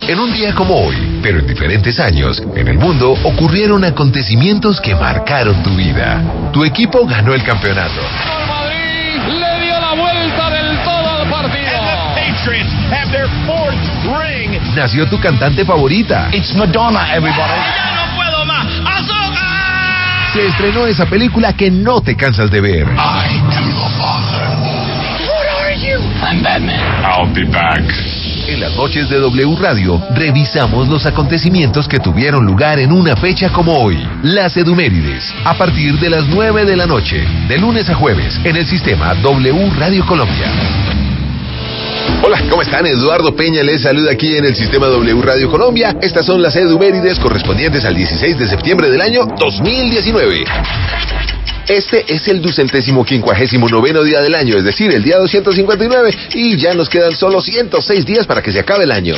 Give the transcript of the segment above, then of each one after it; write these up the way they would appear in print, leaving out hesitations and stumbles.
En un día como hoy, pero en diferentes años, en el mundo ocurrieron acontecimientos que marcaron tu vida. Tu equipo ganó el campeonato. El Madrid le dio la vuelta del todo al partido. And the Patriots have their fourth ring. Nació tu cantante favorita. It's Madonna, everybody. ¡Ya no puedo más! ¡Azúcar! Se estrenó esa película que no te cansas de ver. I am your father. What are you? I'm Batman. I'll be back. En las noches de W Radio, revisamos los acontecimientos que tuvieron lugar en una fecha como hoy. Las Edumérides, a partir de las 9 de la noche, de lunes a jueves, en el sistema W Radio Colombia. Hola, ¿cómo están? Eduardo Peña les saluda aquí en el sistema W Radio Colombia. Estas son las Edumérides correspondientes al 16 de septiembre del año 2019. Este es el 259º día del año, es decir, el día 259, y ya nos quedan solo 106 días para que se acabe el año.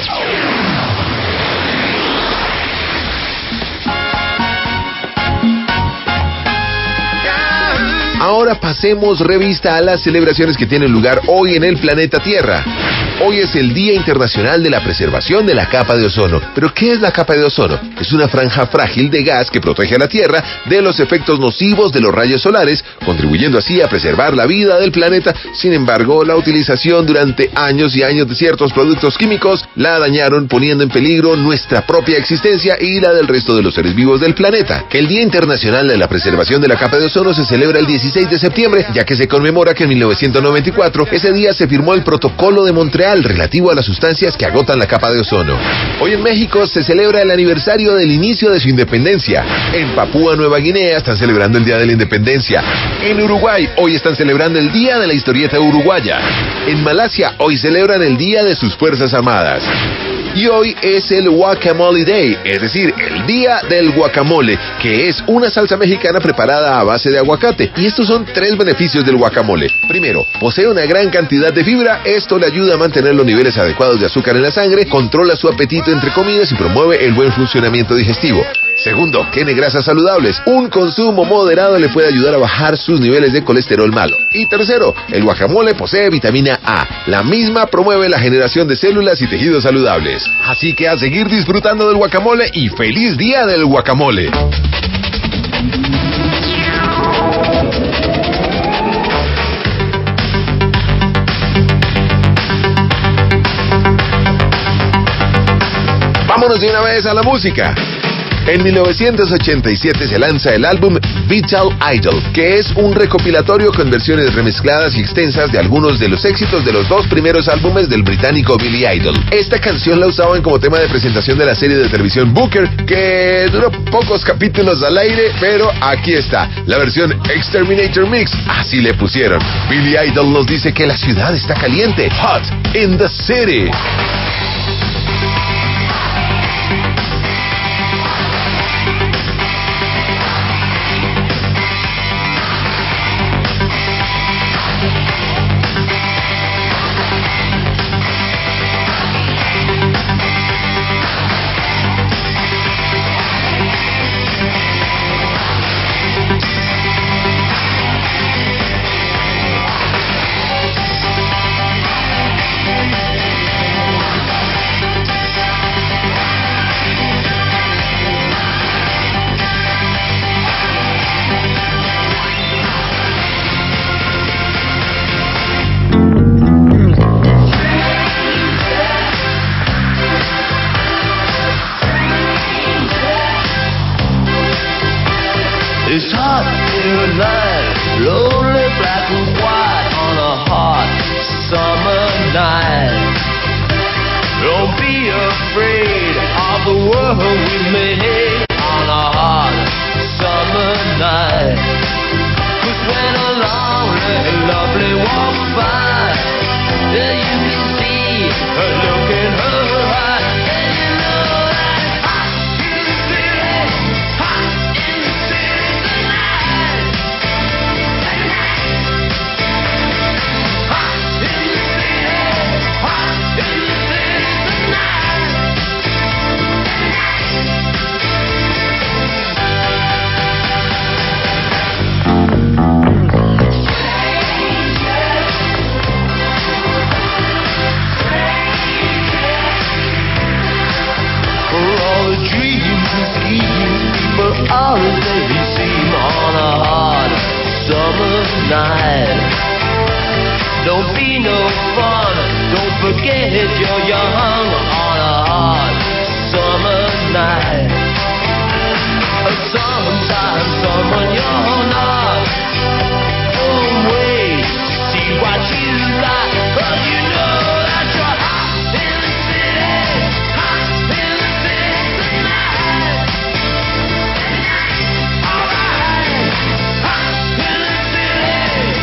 Ahora pasemos revista a las celebraciones que tienen lugar hoy en el planeta Tierra. Hoy es el Día Internacional de la Preservación de la Capa de Ozono. ¿Pero qué es la capa de ozono? Es una franja frágil de gas que protege a la Tierra de los efectos nocivos de los rayos solares, contribuyendo así a preservar la vida del planeta. Sin embargo, la utilización durante años y años de ciertos productos químicos la dañaron, poniendo en peligro nuestra propia existencia y la del resto de los seres vivos del planeta. El Día Internacional de la Preservación de la Capa de Ozono se celebra el 16 de septiembre, ya que se conmemora que en 1994, ese día se firmó el Protocolo de Montreal relativo a las sustancias que agotan la capa de ozono. Hoy en México se celebra el aniversario del inicio de su independencia. En Papúa Nueva Guinea están celebrando el Día de la Independencia. En Uruguay hoy están celebrando el Día de la Historieta Uruguaya. En Malasia hoy celebran el Día de sus Fuerzas Armadas. Y hoy es el Guacamole Day, es decir, el Día del Guacamole, que es una salsa mexicana preparada a base de aguacate. Y estos son 3 beneficios del guacamole. Primero, posee una gran cantidad de fibra, esto le ayuda a mantener los niveles adecuados de azúcar en la sangre, controla su apetito entre comidas y promueve el buen funcionamiento digestivo. Segundo, tiene grasas saludables. Un consumo moderado le puede ayudar a bajar sus niveles de colesterol malo. Y tercero, el guacamole posee vitamina A. La misma promueve la generación de células y tejidos saludables. Así que a seguir disfrutando del guacamole y feliz día del guacamole. Vámonos de una vez a la música. En 1987 se lanza el álbum Vital Idol, que es un recopilatorio con versiones remezcladas y extensas de algunos de los éxitos de los 2 primeros álbumes del británico Billy Idol. Esta canción la usaban como tema de presentación de la serie de televisión Booker, que duró pocos capítulos al aire, pero aquí está, la versión Exterminator Mix, así le pusieron. Billy Idol nos dice que la ciudad está caliente, hot in the city. It's hot in the night, lonely black and white on a hot summer night. Don't be afraid of the world we made on a hot summer night. 'Cause when a lonely, lovely walks by, you can see her look in her eye, and you know that it's hot in the city, hot in the city tonight. Hot in the city, hot in the city tonight. night. Don't be no fun, don't forget you're young on a hot summer night. Sometimes someone you're not, don't wait to see what you got, 'cause you know that you're hot in the city tonight. Alright, hot in the city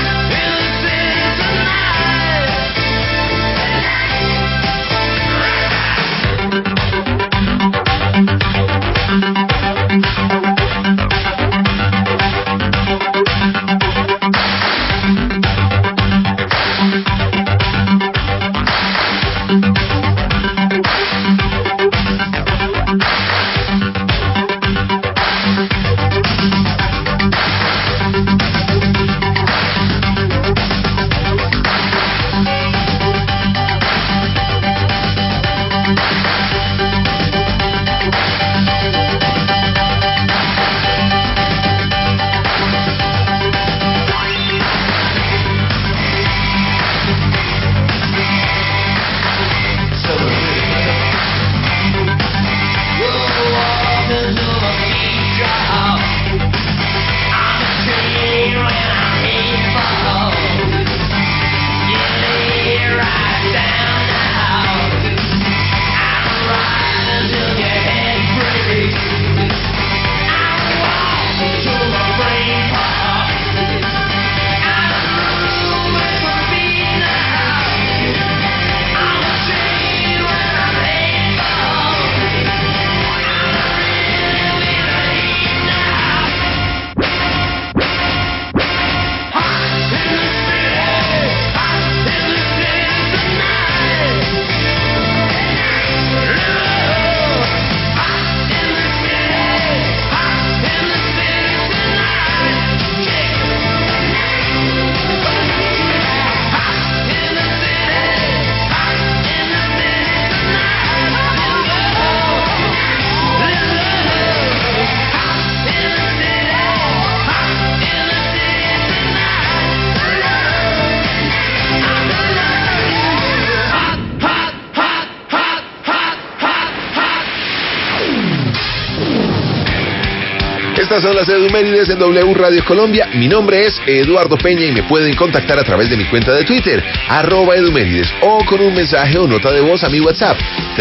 Estas son las Edumérides en W Radio Colombia. Mi nombre es Eduardo Peña y me pueden contactar a través de mi cuenta de Twitter, @Edumérides, o con un mensaje o nota de voz a mi WhatsApp,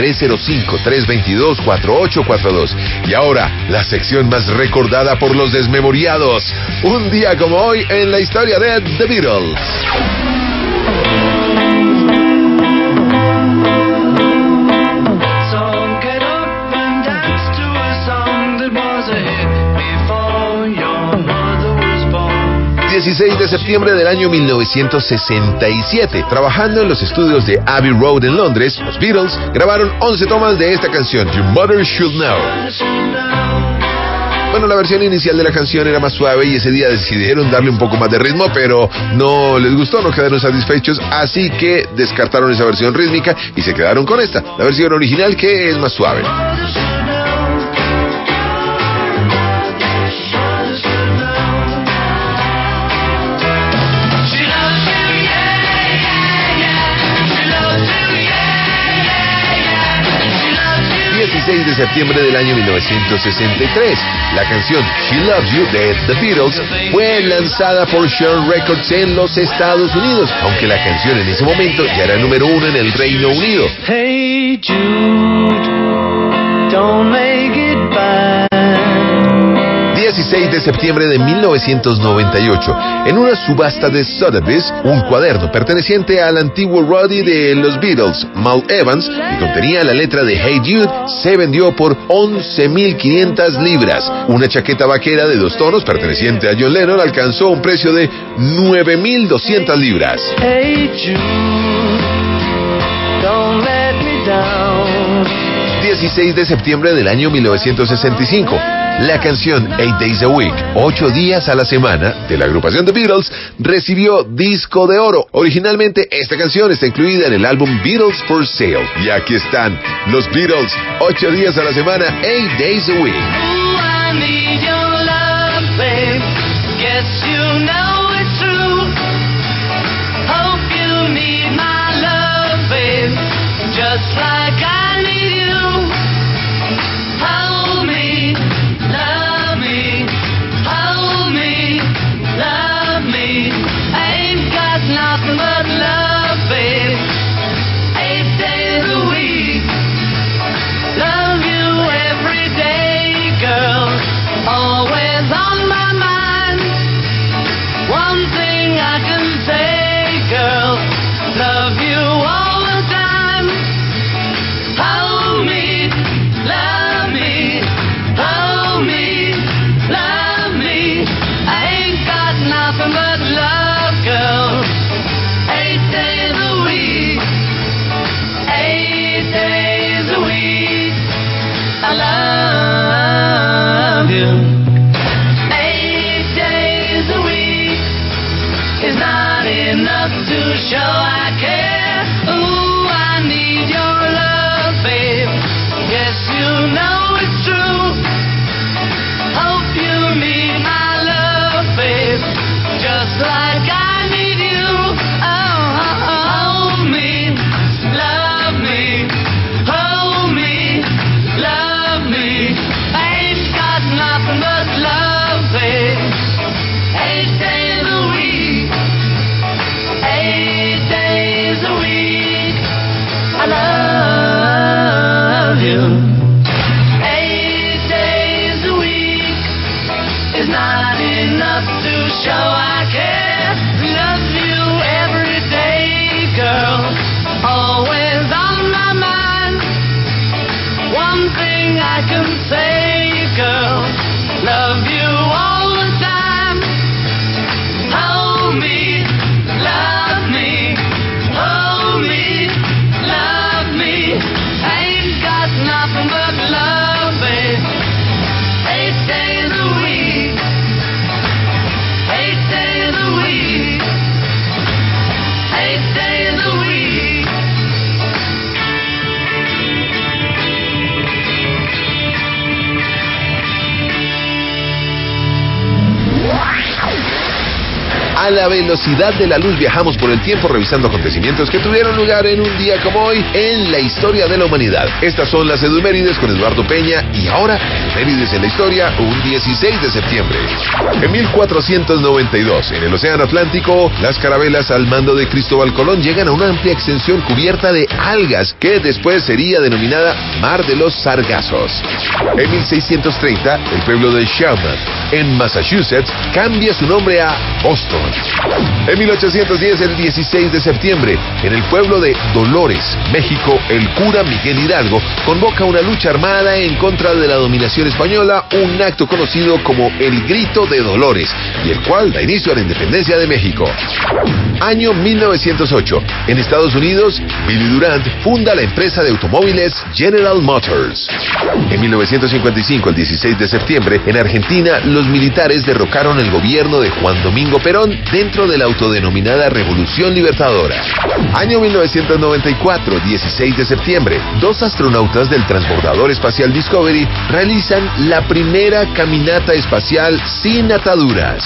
305-322-4842. Y ahora, la sección más recordada por los desmemoriados. Un día como hoy en la historia de The Beatles. So get up and dance to a song that was a hit before your mother was born. 16 de septiembre del año 1967. Trabajando en los estudios de Abbey Road en Londres, los Beatles grabaron 11 tomas de esta canción, Your Mother Should Know. Bueno, la versión inicial de la canción era más suave y ese día decidieron darle un poco más de ritmo, pero no les gustó, no quedaron satisfechos, así que descartaron esa versión rítmica y se quedaron con esta, la versión original, que es más suave. 16 de septiembre del año 1963. La canción She Loves You de The Beatles fue lanzada por Sharon Records en los Estados Unidos, aunque la canción en ese momento ya era número 1 en el Reino Unido. Hey Jude, don't make it bad. 16 de septiembre de 1998, en una subasta de Sotheby's, un cuaderno perteneciente al antiguo roadie de los Beatles, Mal Evans, que contenía la letra de Hey Jude, se vendió por 11.500 libras. Una chaqueta vaquera de 2 tonos perteneciente a John Lennon alcanzó un precio de 9.200 libras. Hey Jude, don't let me down. 16 de septiembre del año 1965. La canción 8 Days a Week, 8 días a la semana, de la agrupación The Beatles, recibió disco de oro. Originalmente, esta canción está incluida en el álbum Beatles for Sale. Y aquí están los Beatles, 8 días a la semana, 8 Days a Week. Ooh, I need your love, babe. Guess you know it's just like I need you. Hold me, love me, hold me, love me. I ain't got nothing but love, babe. 8 days a week. Love you every day, girl. Always on my mind. One thing I can say, girl. Love you all the time. Hold me, love me, hold me, love me. I ain't got nothing but love, girl. 8 days a week. 8 days a week. I love you. 8 days a week is not enough to show I care. Ooh, I need your love, babe. Yes, you know it's true. Hope you need my love, babe. Just like I need you. Oh, hold me, love me, hold me, love me. I ain't got nothing but love, babe. 8 days a week. 8 days a week. I love you. 8 days a week is not enough to show I care. Love you every day, girl. Always on my mind. One thing I can say, girl. Love you all the time. Hold me, love me, hold me, love me. I ain't got nothing but love, babe. 8 days a week. 8 days a week. 8 days a week. A la velocidad de la luz viajamos por el tiempo revisando acontecimientos que tuvieron lugar en un día como hoy en la historia de la humanidad. Estas son las edumérides con Eduardo Peña y ahora, efemérides en la historia, un 16 de septiembre. En 1492, en el Océano Atlántico, las carabelas al mando de Cristóbal Colón llegan a una amplia extensión cubierta de algas que después sería denominada Mar de los Sargazos. En 1630, el pueblo de Shelburne, en Massachusetts, cambia su nombre a Boston. En 1810, el 16 de septiembre, en el pueblo de Dolores, México, el cura Miguel Hidalgo convoca una lucha armada en contra de la dominación española, un acto conocido como el Grito de Dolores, y el cual da inicio a la independencia de México. Año 1908, en Estados Unidos, Billy Durant funda la empresa de automóviles General Motors. En 1955, el 16 de septiembre, en Argentina, los militares derrocaron el gobierno de Juan Domingo Perón dentro de la autodenominada Revolución Libertadora. Año 1994, 16 de septiembre, dos astronautas del transbordador espacial Discovery realizan la primera caminata espacial sin ataduras.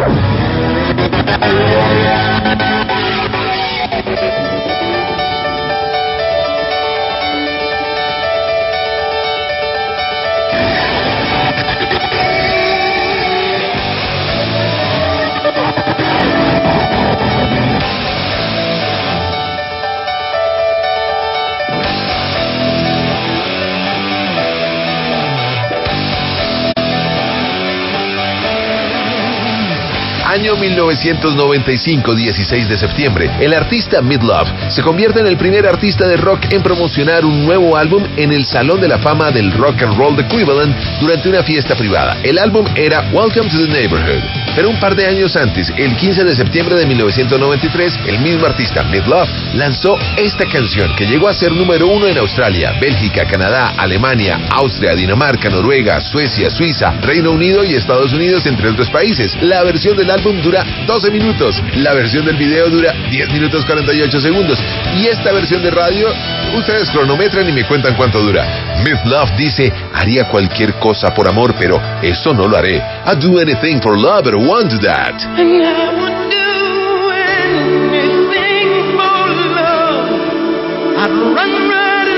Año 1995, 16 de septiembre, el artista Meatloaf se convierte en el primer artista de rock en promocionar un nuevo álbum en el Salón de la Fama del Rock and Roll de Cleveland durante una fiesta privada. El álbum era Welcome to the Neighborhood. Pero un par de años antes, el 15 de septiembre de 1993, el mismo artista Meatloaf lanzó esta canción que llegó a ser número 1 en Australia, Bélgica, Canadá, Alemania, Austria, Dinamarca, Noruega, Suecia, Suiza, Reino Unido y Estados Unidos, entre otros países. La versión del álbum dura 12 minutos, la versión del video dura 10 minutos 48 segundos y esta versión de radio, ustedes cronometran y me cuentan cuánto dura. Meatloaf dice, haría cualquier cosa por amor, pero eso no lo haré. I'd do anything for love, but I won't do that. And I would do anything for love. I'd run right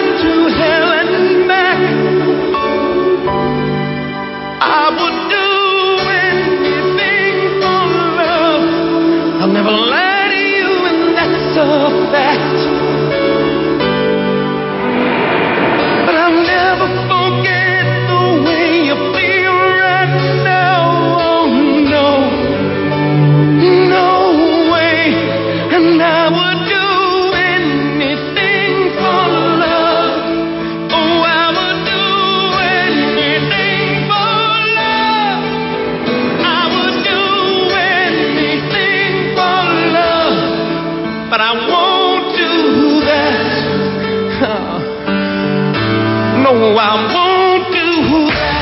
No, I won't do that.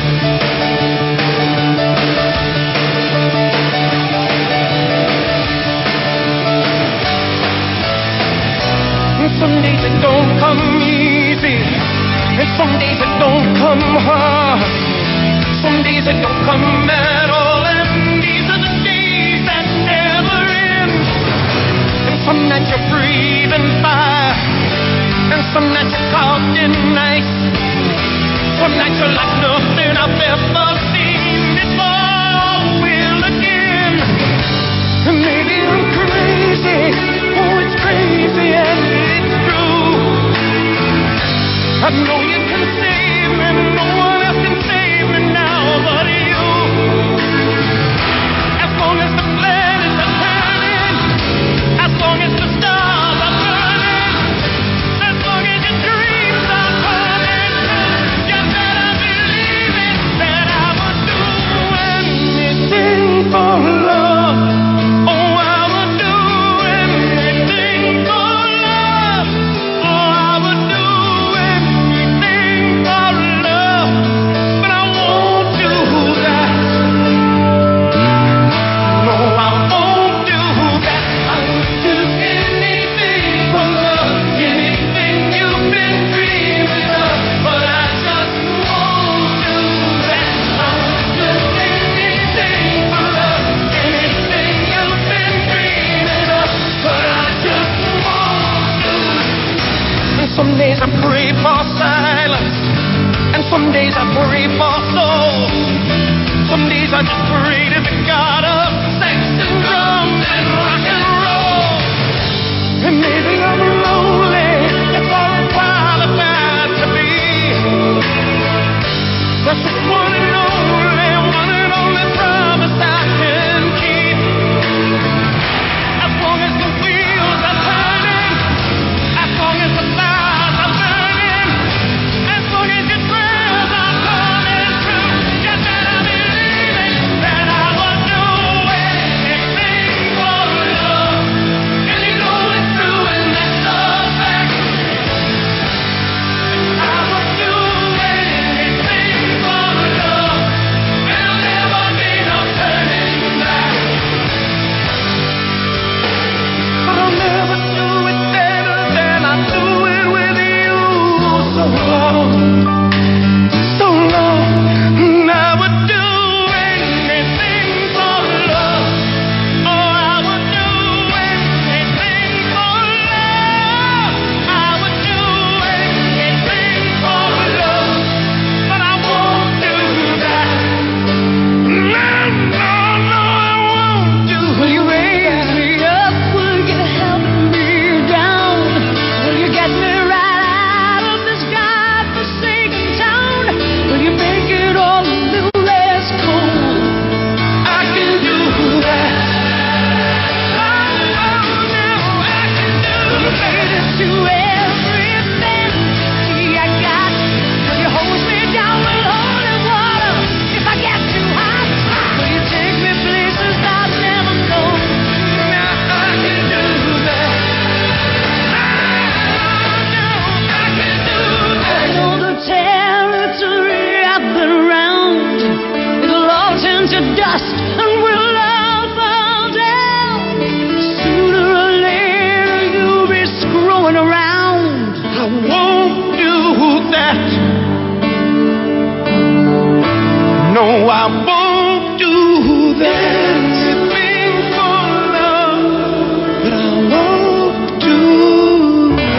Some days it don't come easy, and some days it don't come hard. Some days it don't come at all, and these are the days that never end. And some nights you're breathing fire, and some nights you're caught in ice. Some nights you're like nothing I've ever seen before. Will again, and maybe I'm crazy. Oh, it's crazy and it's true. I know you can save me, no one else can save me now but you. As long as the planets are turning, as long as the stars are burning, as long as your dreams are coming true, you better believe it that I would do anything for love. Oh, I would do anything for love. Oh, I would do anything for love, but I won't do that. No, I won't do that. I would do anything for love, anything you've been dreaming of, but I just won't do that. I would do anything for love, anything you've been dreaming of, but I just won't do it. And some days I pray for silence, and some days I pray for soul. Some days I just pray to the God of sex and drums and rock and roll. And maybe I'm lonely, that's all I'm qualified to be. That's just one and only promise I can keep. As long as the wheels are turning, as long as the fires are burning, as long as your prayers are coming true, you better believe it that I would do anything for love. And you know it's true and that's a fact. I would do anything for love. There'll never be no turning back. But I'll never do it better than I do it with you. So long, and I would do anything for love. Oh, I would do anything for love. I would do anything for love, but I won't do that. No, I won't do that. Will you raise me up? Will you help me down? Will you get me right out of this God-forsaken town? Will you make it all a little less cold? I can do that. Oh, no, I can do that. To every fantasy I got. Will you hold me down with holy water if I get too hot? Will you take me places I've never known? I can do that. I can do that. I know the territory I've been around. It'll all turn to dust and we'll all fall down. Sooner or later you'll be screwing around. I won't do that. No, I won't do that. Anything for love, but I won't do that.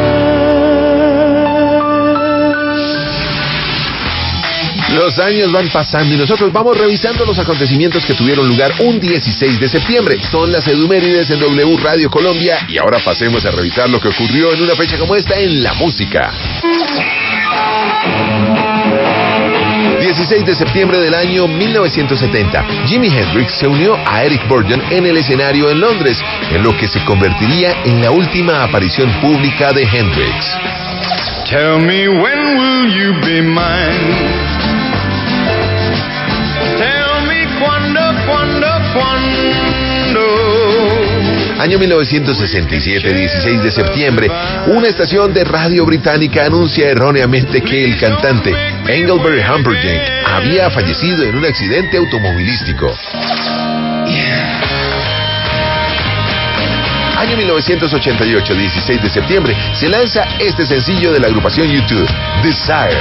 Los años van pasando y nosotros vamos revisando los acontecimientos que tuvieron lugar un 16 de septiembre. Son las edumérides en W Radio Colombia y ahora pasemos a revisar lo que ocurrió en una fecha como esta en la música. 16 de septiembre del año 1970, Jimi Hendrix se unió a Eric Burden en el escenario en Londres, en lo que se convertiría en la última aparición pública de Hendrix. Tell me when will you be mine? Tell me cuando. Año 1967, 16 de septiembre, una estación de radio británica anuncia erróneamente que el cantante Engelbert Humperdinck había fallecido en un accidente automovilístico. Año 1988, 16 de septiembre, se lanza este sencillo de la agrupación U2, Desire.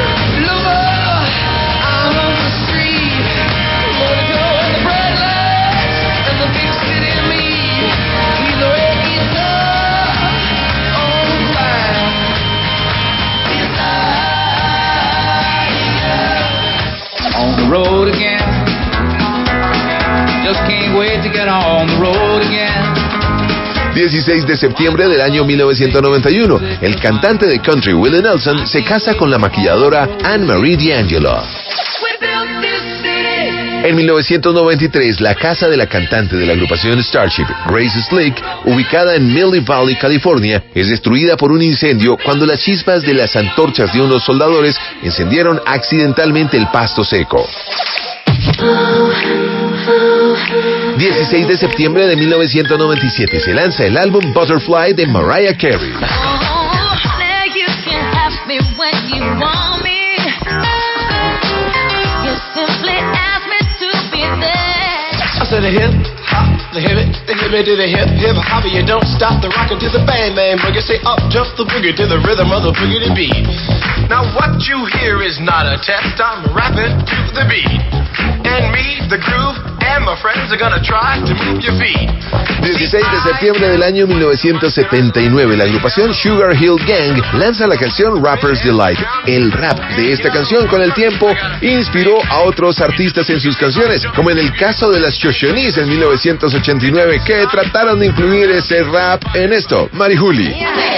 On the road again. Just can't wait to get on the road again. 16 de septiembre del año 1991, el cantante de country Willie Nelson se casa con la maquilladora Anne-Marie D'Angelo. En 1993, la casa de la cantante de la agrupación Starship, Grace Slick, ubicada en Mill Valley, California, es destruida por un incendio cuando las chispas de las antorchas de unos soldadores encendieron accidentalmente el pasto seco. 16 de septiembre de 1997 se lanza el álbum Butterfly de Mariah Carey. To the hip, hop, the hip to the hip, hip hop, you don't stop the rockin' to the bang bang boogie. Say up, jump the boogie to the rhythm of the boogie to beat. Now what you hear is not a test, I'm rapping to the beat. And me, the groove, and my friends are gonna try to move your feet. 16 de septiembre del año 1979, la agrupación Sugar Hill Gang lanza la canción Rapper's Delight. El rap de esta canción con el tiempo inspiró a otros artistas en sus canciones, como en el caso de las Shoshonis en 1989, que trataron de incluir ese rap en esto. Mari Juli.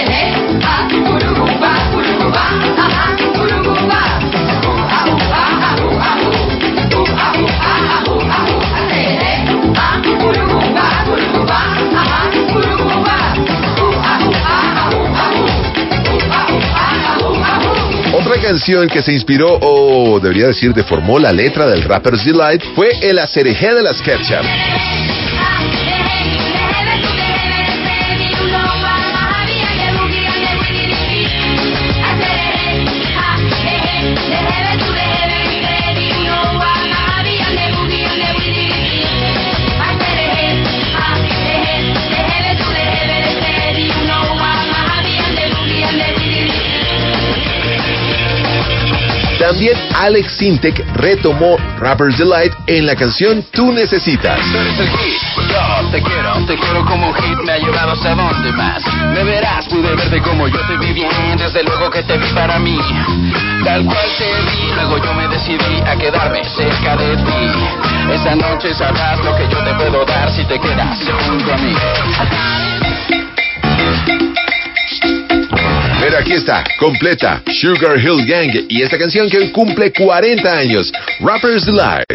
Otra canción que se inspiró, o debería decir deformó la letra del Rapper's Delight, fue el Acerejé de las Ketchup. También Alex Sintek retomó Rapper's Delight en la canción Tú Necesitas. Tú eres el hit, yo te quiero como un hit, me ha llevado hasta donde más. Me verás, pude verte como yo te vi bien, desde luego que te vi para mí. Tal cual te vi, luego yo me decidí a quedarme cerca de ti. Esa noche sabrás lo que yo te puedo dar si te quedas junto a mí. Pero aquí está, completa, Sugar Hill Gang y esta canción que hoy cumple 40 años, Rapper's Delight.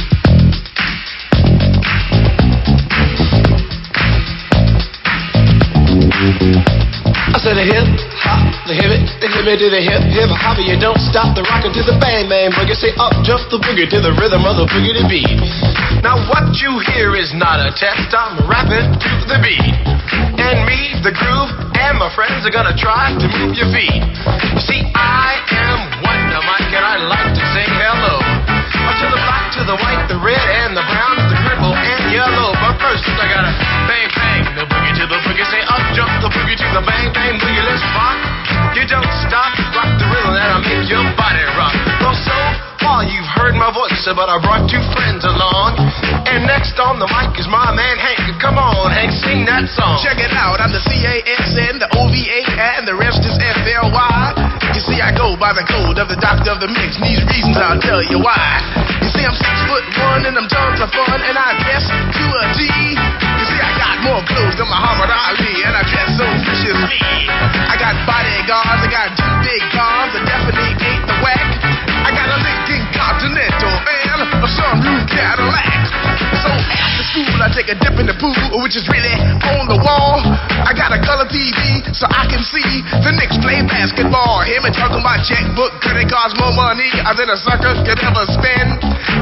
I said the hip, hop, the hip to the hip, hip hop, you don't stop the rockin' to the bang bang boogie. Say up, jump the boogie to the rhythm of the boogie to beat. Now what you hear is not a test, I'm rapping to the beat. And me, the groove, and my friends are gonna try to move your feet. You see, I am Wonder Mike and I like to sing hello. Up to the black, to the white, the red, and the brown, the purple, and yellow. But first I gotta bang bang the boogie to the boogie. Say up, jump the boogie to the bang bang boogie. Let's rock. You don't stop, rock the rhythm that'll make your body rock. Well, so far you've heard my voice, but I brought two friends along. And next on the mic is my man Hank. Come on, Hank, sing that song. Check it out, I'm the CASN, the OVA, and the rest is FLY. You see, I go by the code of the doctor of the mix, and these reasons I'll tell you why. You see, I'm 6'1", and I'm tons of fun, and I dress to a T. You see, I got more clothes than Muhammad Ali, and I dress so viciously. I got bodyguards, I got two big cars, I definitely ain't the whack. I got a Lincoln Continental and a sunroof Cadillac. So after school I take a dip in the pool, which is really on the wall. I got a color TV so I can see the Knicks play basketball. Hear me talking about checkbook, credit cards, more money than a sucker could ever spend.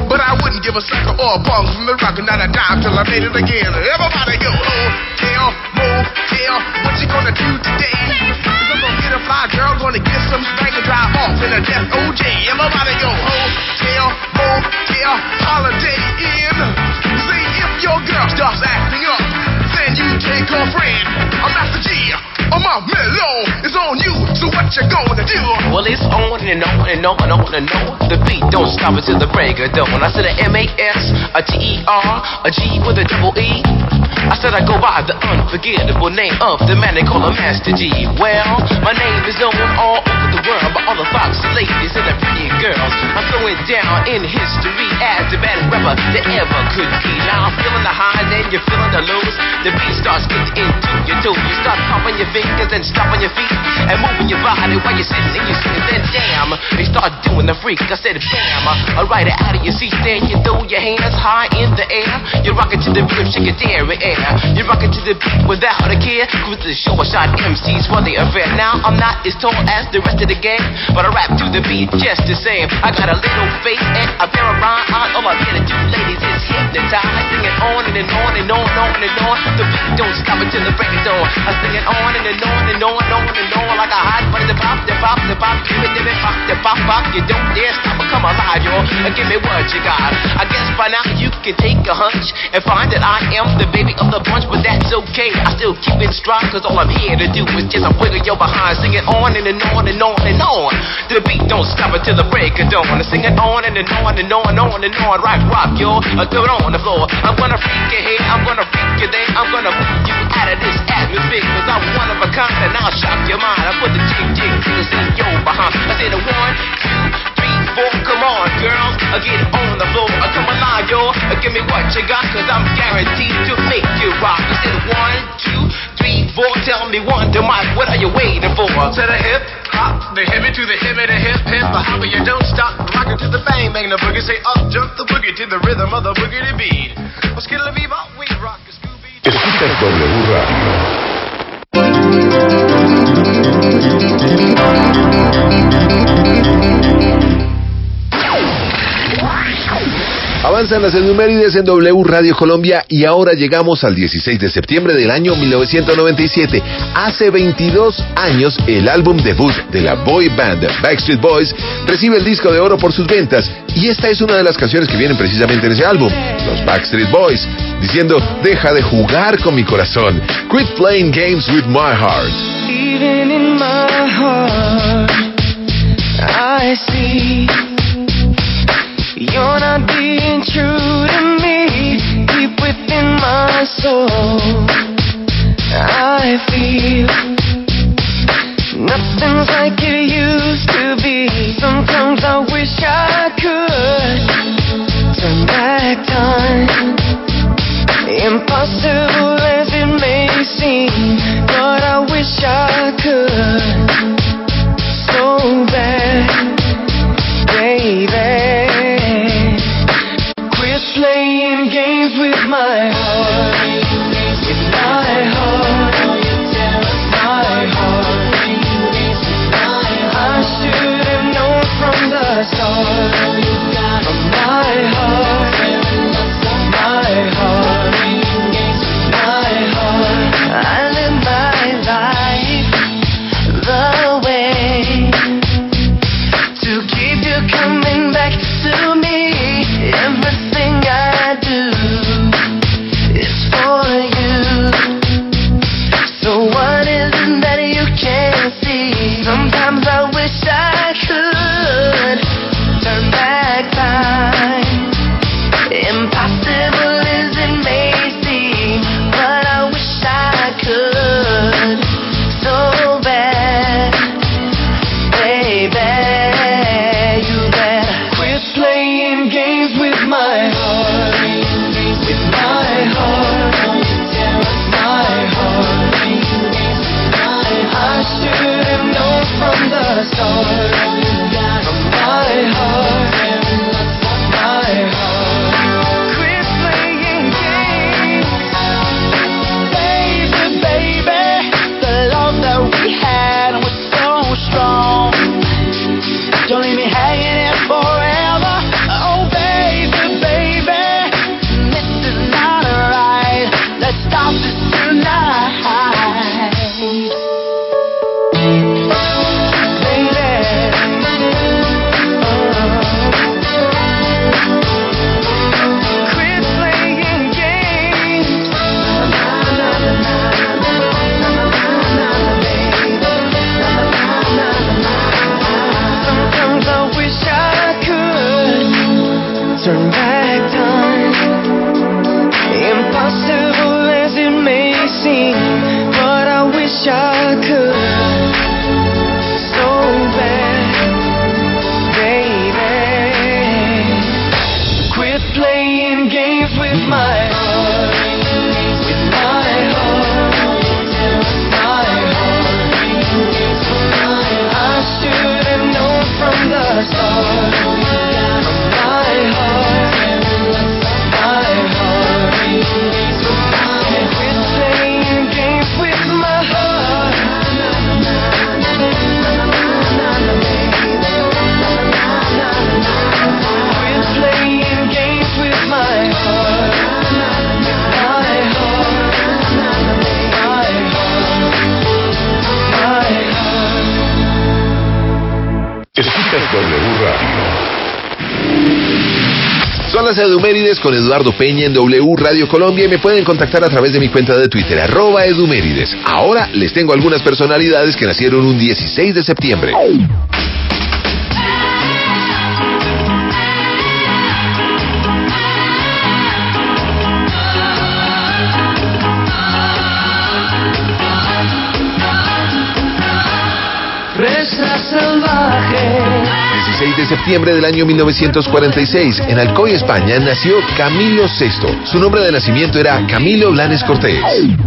but I wouldn't give a sucker or a punk from the rock, not a dime till I made it again. Everybody go, hotel, motel, what you gonna do today? Cause I'm gonna get a fly girl, gonna get some spank and drive off in a death OJ. Everybody go, hotel, motel, holiday in. See, if your girl starts acting up, then you take her friend. I'm Master G, I'm a mellow, it's on you, so what you gonna do? Well, it's on and on and on and on and on. The beat don't stop until the break of dawn. I said a M-A-S, a T-E-R, a G with a double E. I said I go by the unforgettable name of the man they call a Master G. Well, my name is known all over the world by all the foxy ladies and the pretty girls. I'm going down in history as the baddest rapper that ever could be. Now I'm feeling the highs and you're feeling the lows. The beat starts getting into your toes. You start popping your fingers and stomping your feet and moving your body while you're sitting and you're sitting. Then damn, they start doing the freak. I said bam, alright, out of your seat, then you throw your hands high in the air. You're rocking to the rhythm, shake your dairy air. You're rocking to the beat without a care. Cruise the show, I shot MCs for the affair. Now I'm not as tall as the rest of the gang, but I rap to the beat just the same. I got a little face and a pair of rhyme eyes. All I'm here to do, ladies, is hypnotize. Sing it on and on and on and on and on. The beat don't stop until the break of dawn. I sing it on and on and on and on and on like a hot butter. The pop, the pop, the pop, give it, pop, the pop, pop. You don't dare stop or come alive, y'all. Give me what you got. I guess by now you can take a hunch and find that I am the baby of the bunch, but that's okay. I still keep it strong, cause all I'm here to do is just a wiggle your behind. Sing it on and on and on and on. The beat don't stop until the break of dawn. I sing it on and on and on and on and on. Right, rock, y'all. Throw it on the floor. I'm gonna freak you here, I'm gonna freak you there. I'm gonna move you out of this atmosphere, cause I'm one of a kind and I'll shock your mind. I put the jig jiggles in your behind. I said 1, 2, 3, 4, come on, girls. Get on the floor. Come alive, y'all. Give me what you got, cause I'm guaranteed to make you rock. I said 1, 2, 3, 4. Tell me one to Mike, what are you waiting for? To the hip hop, the hippie to the hippie, the hip hip, the hopper, you don't stop. Rockin' to the bang bang, the boogie say up, jump the boogie to the rhythm of the boogie to beat. Well, skittle bebop, we rock a Scooby. Escuchas W Radio. Avanzan las efemérides en W Radio Colombia y ahora llegamos al 16 de septiembre del año 1997. Hace 22 años, el álbum debut de la boy band Backstreet Boys recibe el disco de oro por sus ventas, y esta es una de las canciones que vienen precisamente en ese álbum, los Backstreet Boys, diciendo: deja de jugar con mi corazón, quit playing games with my heart. Even in my heart, I see you're not being true to me. Deep within my soul, I feel nothing's like it used to be. Sometimes I wish I could turn back time. Impossible as it may seem, but I wish I could so bad, baby. Playing games with my heart, with my heart, my heart. I should have known from the start. From my heart, my heart, my heart. I live my life the way to keep you coming back to me. Everything I do is for you. So what is it that you can't see? Sometimes I wish I could turn back time. Impossible as it may seem, but I wish I could so bad, baby. You better quit playing games with my heart, with my heart, my heart. I should have known from the start. From my heart, my heart. Quit playing games, baby, baby. The love that we had was so strong. Don't leave me hanging here forever. Oh, baby, turn back time. Impossible as it may seem, but I wish I could. So bad, baby. Quit playing games with my heart, with my heart, my heart. I should have known from the start. My heart, my heart. Quit playing games with my heart. Quit playing games with my heart. My heart, my heart. Escuchas W Radio. Son las Edumérides con Eduardo Peña en W Radio Colombia y me pueden contactar a través de mi cuenta de Twitter, @Edumérides. Ahora les tengo algunas personalidades que nacieron un 16 de septiembre. Presa salvaje. 16 de septiembre del año 1946, en Alcoy, España, nació Camilo VI. Su nombre de nacimiento era Camilo Blanes Cortés.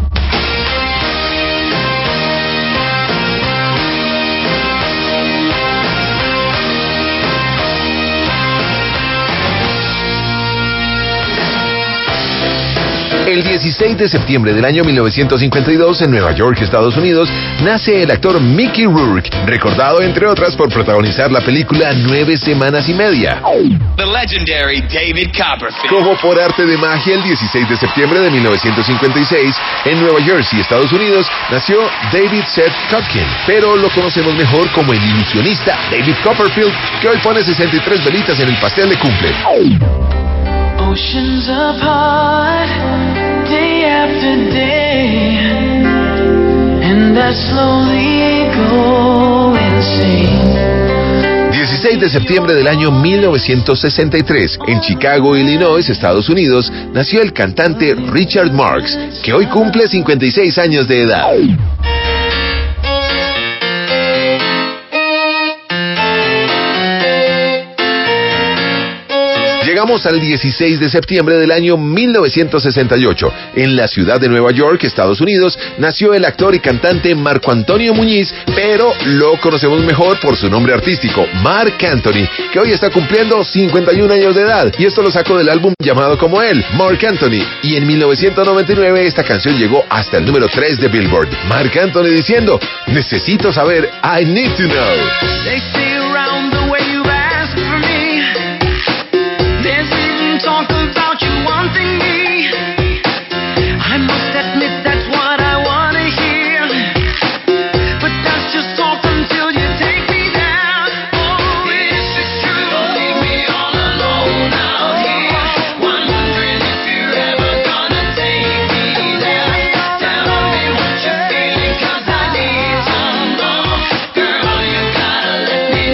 El 16 de septiembre del año 1952, en Nueva York, Estados Unidos, nace el actor Mickey Rourke, recordado entre otras por protagonizar la película 9 semanas y media. The legendary David Copperfield. Como por arte de magia, el 16 de septiembre de 1956, en Nueva Jersey, Estados Unidos, nació David Seth Copkin, pero lo conocemos mejor como el ilusionista David Copperfield, que hoy pone 63 velitas en el pastel de cumple. Oceans apart, day after day, and I slowly go insane. 16 de septiembre del año 1963, en Chicago, Illinois, Estados Unidos, nació el cantante Richard Marx, que hoy cumple 56 años de edad. Llegamos al 16 de septiembre del año 1968. En la ciudad de Nueva York, Estados Unidos, nació el actor y cantante Marco Antonio Muñiz, pero lo conocemos mejor por su nombre artístico, Marc Anthony, que hoy está cumpliendo 51 años de edad. Y esto lo sacó del álbum llamado como él, Marc Anthony. Y en 1999 esta canción llegó hasta el número 3 de Billboard. Marc Anthony diciendo, necesito saber, I need to know. They say around the way you've asked for me, there's even talk about you wanting me. I must admit that's what I want to hear, but that's just talk until you take me down. Oh, is it true? Don't leave me all alone out here, wondering if you're ever gonna take me there. Tell me what you're feeling, 'cause I need some more. Girl, you gotta let me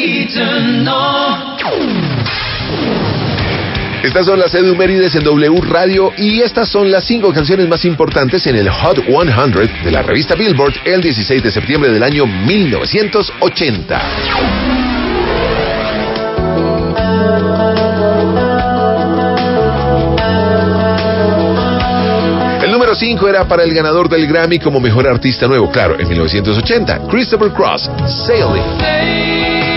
need to know. Estas son las Edumérides en W Radio y estas son las 5 canciones más importantes en el Hot 100 de la revista Billboard el 16 de septiembre del año 1980. El número 5 era para el ganador del Grammy como mejor artista nuevo, claro, en 1980, Christopher Cross, Sailing.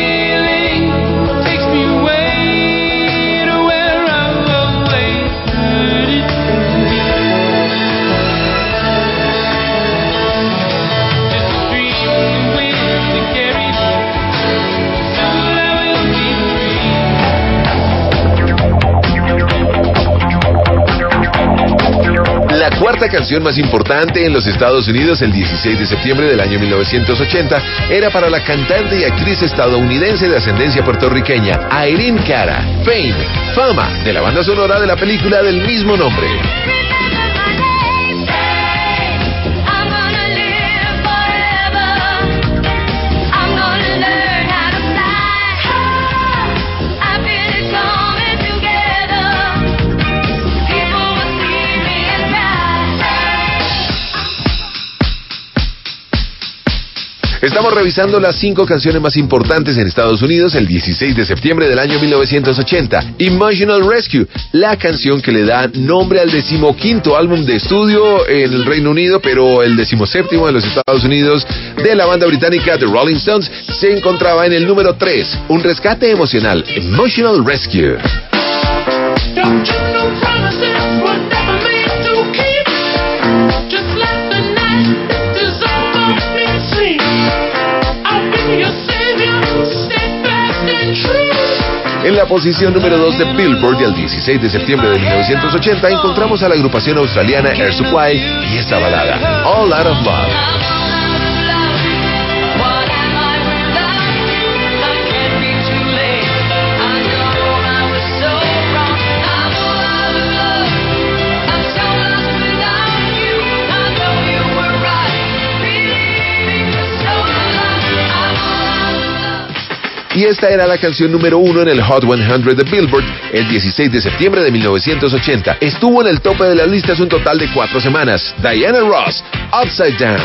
La cuarta canción más importante en los Estados Unidos el 16 de septiembre del año 1980 era para la cantante y actriz estadounidense de ascendencia puertorriqueña Irene Cara, Fame, Fama, de la banda sonora de la película del mismo nombre. Estamos revisando las 5 canciones más importantes en Estados Unidos el 16 de septiembre del año 1980. Emotional Rescue, la canción que le da nombre al 15º álbum de estudio en el Reino Unido, pero el 17º en los Estados Unidos de la banda británica The Rolling Stones, se encontraba en el número 3. Un rescate emocional, Emotional Rescue. Don't you know promises were never made to keep? Just like the night is over me sleep. I'll be your savior, steadfast and true. En la posición número 2 de Billboard el 16 de septiembre de 1980 encontramos a la agrupación australiana Air Supply y esta balada, All Out of Love. Y esta era la canción número 1 en el Hot 100 de Billboard el 16 de septiembre de 1980. Estuvo en el tope de las listas un total de 4 semanas. Diana Ross, Upside Down.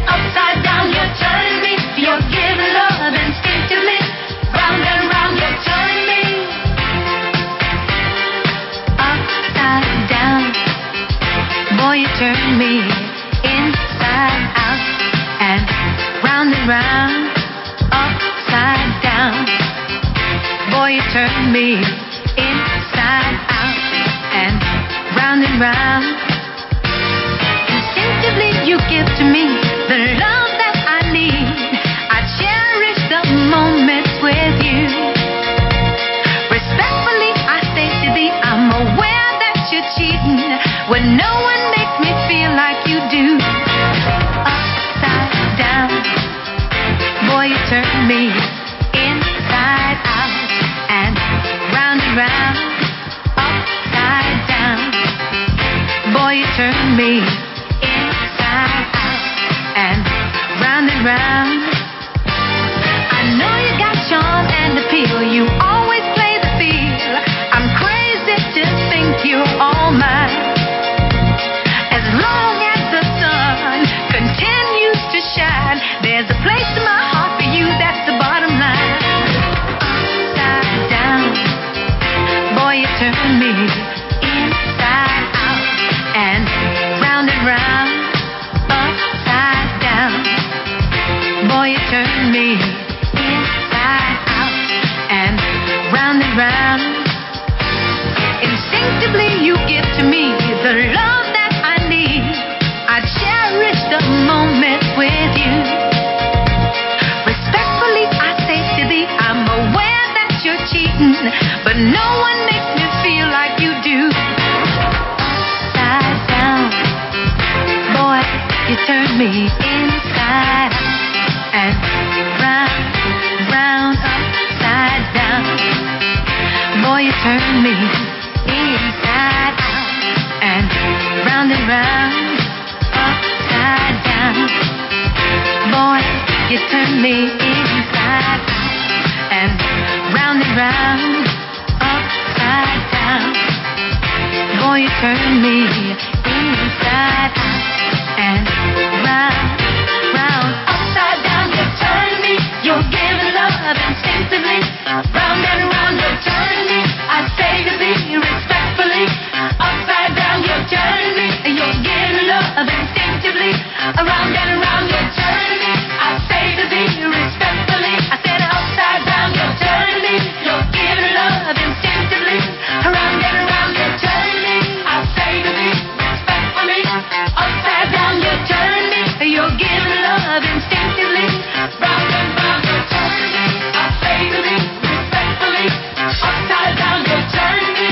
Boy, you turn me inside out and round. Instinctively you give to me the love that I need. I cherish the moments with you. Respectfully I say to thee, I'm aware that you're cheating when no one makes me feel like you do. Upside down, boy, you turn me inside out and round, upside down. Boy, you turn me inside out and round. I know you got charm and appeal, you always play the field. I'm crazy to think you're all mine. As long as the sun continues to shine, there's a place in my heart for you, that's the bottom line. Upside down, boy, you turn me inside out and round, upside down. Boy, you turn me inside out and round. Instinctively you give to me the love that I need. I cherish the moments with you. Respectfully I say to thee, I'm aware that you're cheating, but no one makes me feel like you do. Upside down, boy, you turn me inside out and round, upside down. Boy, you turn me inside out and round, upside down. Boy, you turn me inside out and round, upside down. Boy, you turn me inside out and round, upside down. You turn me, you're giving love instinctively. Round and round, you turn me. I say to thee respectfully, upside down. You turn me, you're giving love instinctively. Around and round, you turn me. I say to thee respectfully. I said upside down, you turn me. You're giving love instinctively. Around and round, you turn me. I say to thee respectfully. Upside down, you turn me. You're giving love instinctively. Round and round, you turn me. I say to thee respectfully. Upside down, you turn me.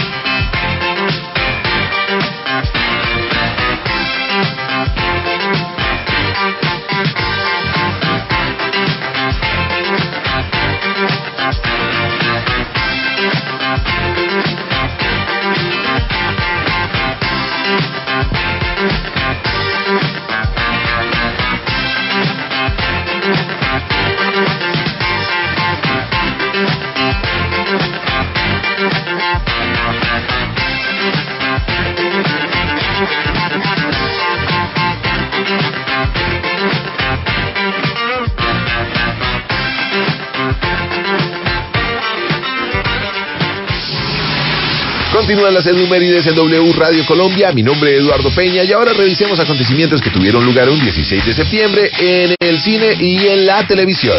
Continúan las efemérides en W Radio Colombia. Mi nombre es Eduardo Peña y ahora revisemos acontecimientos que tuvieron lugar un 16 de septiembre en el cine y en la televisión.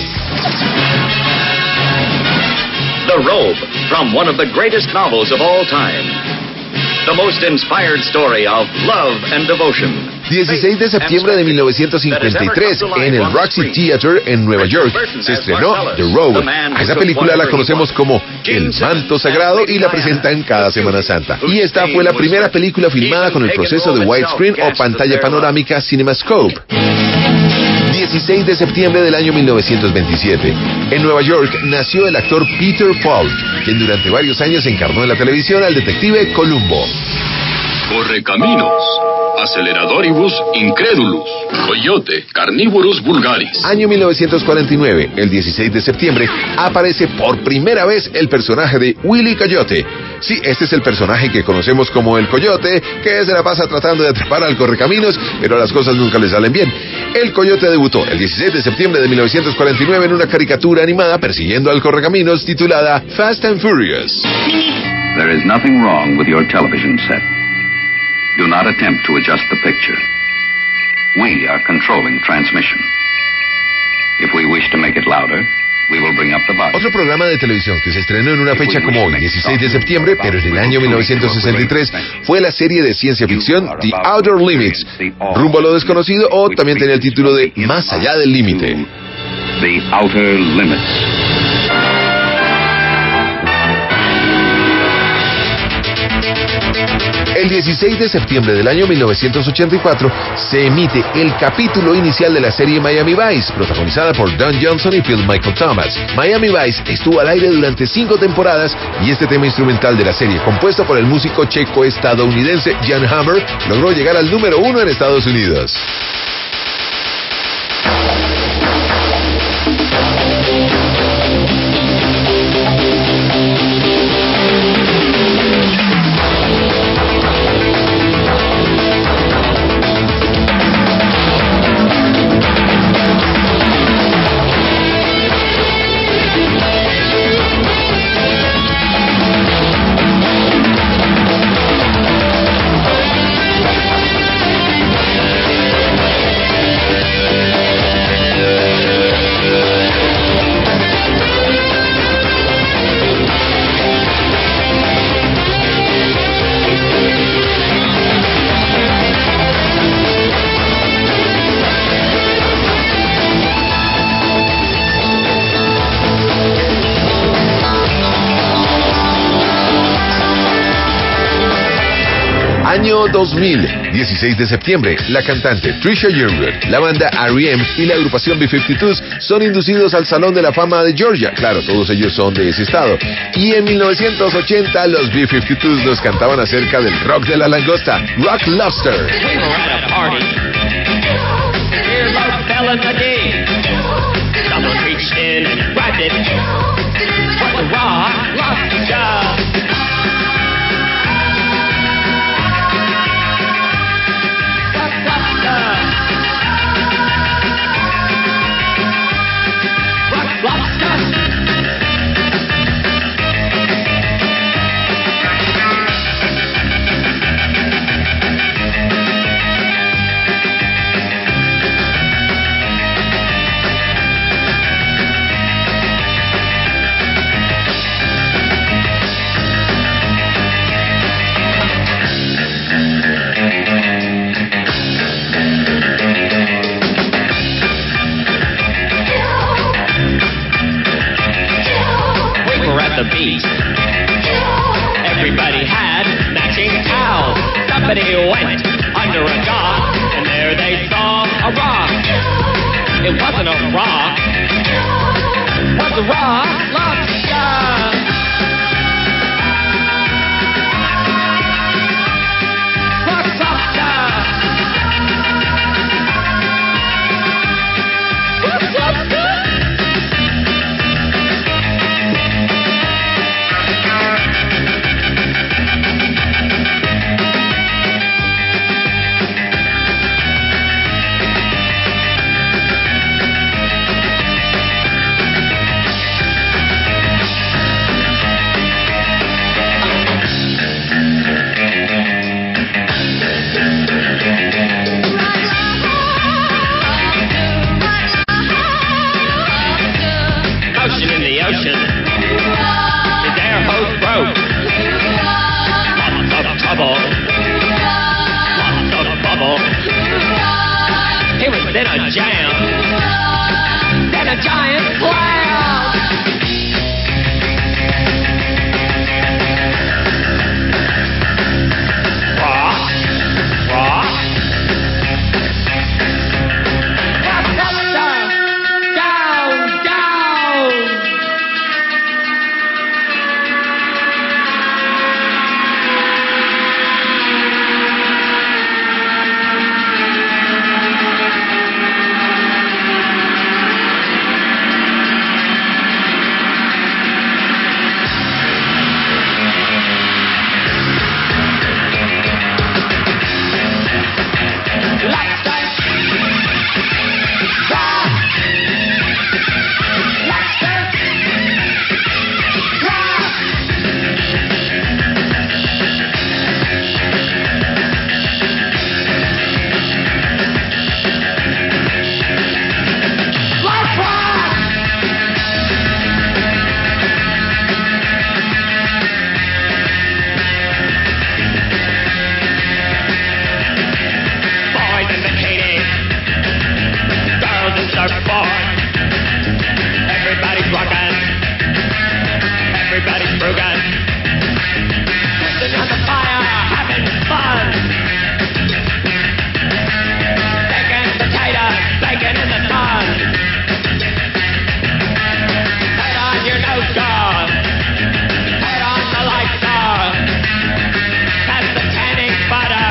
The Robe, from one of the greatest novels of all time. The most inspired story of love and devotion. 16 de septiembre de 1953, en el Roxy Theater en Nueva York, se estrenó The Robe. A esa película la conocemos como El Manto Sagrado y la presentan cada Semana Santa. Y esta fue la primera película filmada con el proceso de widescreen o pantalla panorámica CinemaScope. 16 de septiembre del año 1927. En Nueva York nació el actor Peter Falk, quien durante varios años encarnó en la televisión al detective Columbo. Correcaminos, Aceleradoribus incredulus, Coyote, Carnivorus vulgaris. Año 1949, el 16 de septiembre, aparece por primera vez el personaje de Willy Coyote. Sí, este es el personaje que conocemos como el Coyote, que se la pasa tratando de atrapar al Correcaminos, pero las cosas nunca le salen bien. El Coyote debutó el 16 de septiembre de 1949 en una caricatura animada persiguiendo al Correcaminos titulada Fast and Furious. There is nothing wrong with your television set. Do not attempt to adjust the picture. We are controlling transmission. If we wish to make it louder, we will bring up the volume. Otro programa de televisión que se estrenó en una fecha como hoy, 16 de septiembre, pero en el año 1963, fue la serie de ciencia ficción The Outer Limits, Rumbo a lo Desconocido, o también tenía el título de Más allá del límite. The Outer Limits. El 16 de septiembre del año 1984 se emite el capítulo inicial de la serie Miami Vice, protagonizada por Don Johnson y Phil Michael Thomas. Miami Vice estuvo al aire durante 5 temporadas y este tema instrumental de la serie, compuesto por el músico checo-estadounidense Jan Hammer, logró llegar al número 1 en Estados Unidos. Año 2000, 16 de septiembre, la cantante Trisha Yearwood, la banda R.E.M. y la agrupación B-52s son inducidos al Salón de la Fama de Georgia. Claro, todos ellos son de ese estado. Y en 1980 los B-52s nos cantaban acerca del rock de la langosta, Rock Lobster. under a dock, and there they saw a rock. It wasn't a rock. Was a rock lobster. It was then a jam, then a giant cloud. Rock, rock. Down, down. Everybody's rockin', everybody's broken. Sitting on the fire, having fun. Bacon, potato, bacon in the sun. Put on your nose guard, put on the lights on. That's the tanning butter.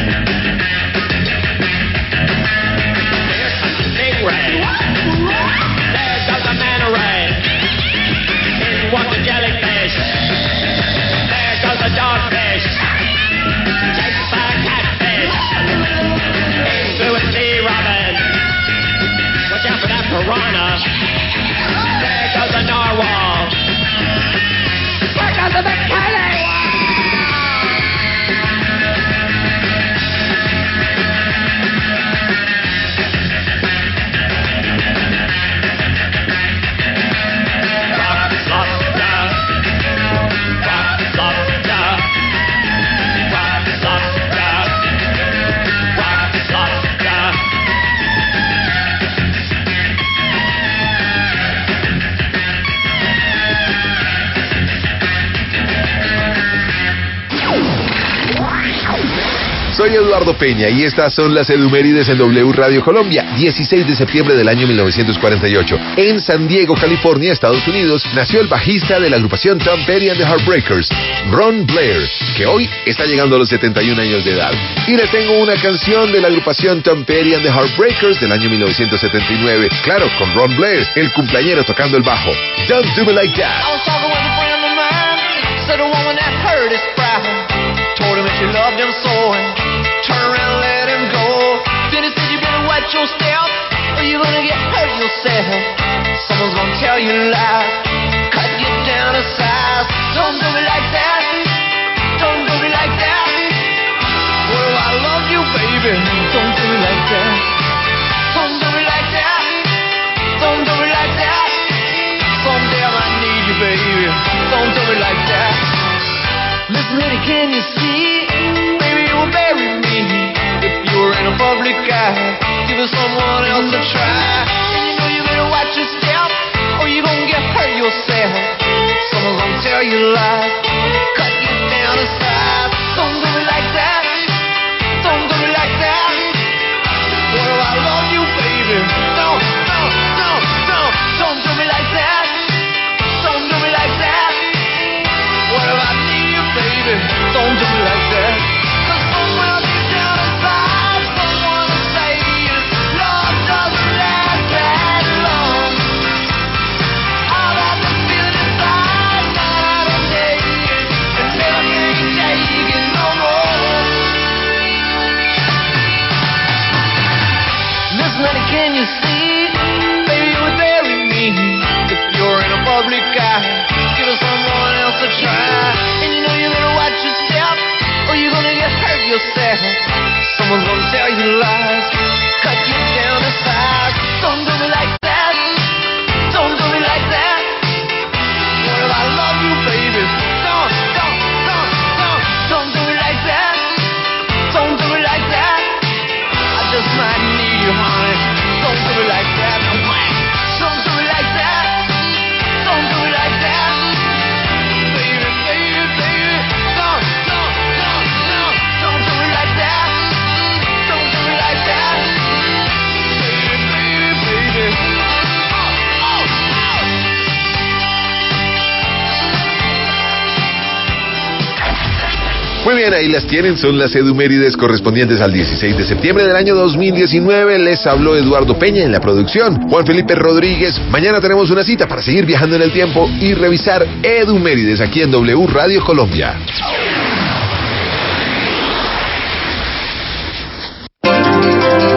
Here comes the stingray. There goes the manta ray. In walks the jellyfish. There goes the dogfish. Chased by a catfish. In flew a sea robin. Watch out for that piranha. There goes the narwhal. There goes the bikini. Soy Eduardo Peña y estas son las edumérides en W Radio Colombia, 16 de septiembre del año 1948. En San Diego, California, Estados Unidos, nació el bajista de la agrupación Tom Petty and the Heartbreakers, Ron Blair, que hoy está llegando a los 71 años de edad. Y les tengo una canción de la agrupación Tom Petty and the Heartbreakers del año 1979, claro, con Ron Blair, el cumpleañero tocando el bajo. Don't Do Me Like That. I was talking with a friend of mine, said a woman that hurt his pride, told him that she loved him so, and turn around and let him go. Then he said you better watch your step, or you're gonna get hurt yourself. Someone's gonna tell you lies, cut you down to size. Don't do me like that, don't do me like that. Well, I love you, baby, don't do me like that. Don't do me like that, don't do me like that. Someday I might need you, baby, don't do me like that. Listen, honey, can you see? Baby, you will bury me if you were in a public eye. Give it someone else a try. And you know you better watch your step, or you gonna get hurt yourself. Someone's gonna tell you lies, cut you down to size. Don't do me like that, don't do me like can you see? Baby, you would bury me if you're in a public eye. Give someone else a try. And you know you're gonna watch your step, or you're gonna get hurt yourself. Someone's gonna tell you lies, cut you down to size. Don't do me like that. Don't do me like that. What if I love you, baby? Don't do me like that. Don't do me like that. I just might need you, honey. Don't do me like that. No way. Don't do me like that. Don't do me like that. Baby, baby, baby. Don't do me like that. Don't do me like that. Baby, baby, baby. Muy bien, ahí las tienen, son las edumérides correspondientes al 16 de septiembre del año 2019. Les habló Eduardo Peña en la producción, Juan Felipe Rodríguez. Mañana tenemos una cita para seguir viajando en el tiempo y revisar edumérides aquí en W Radio Colombia.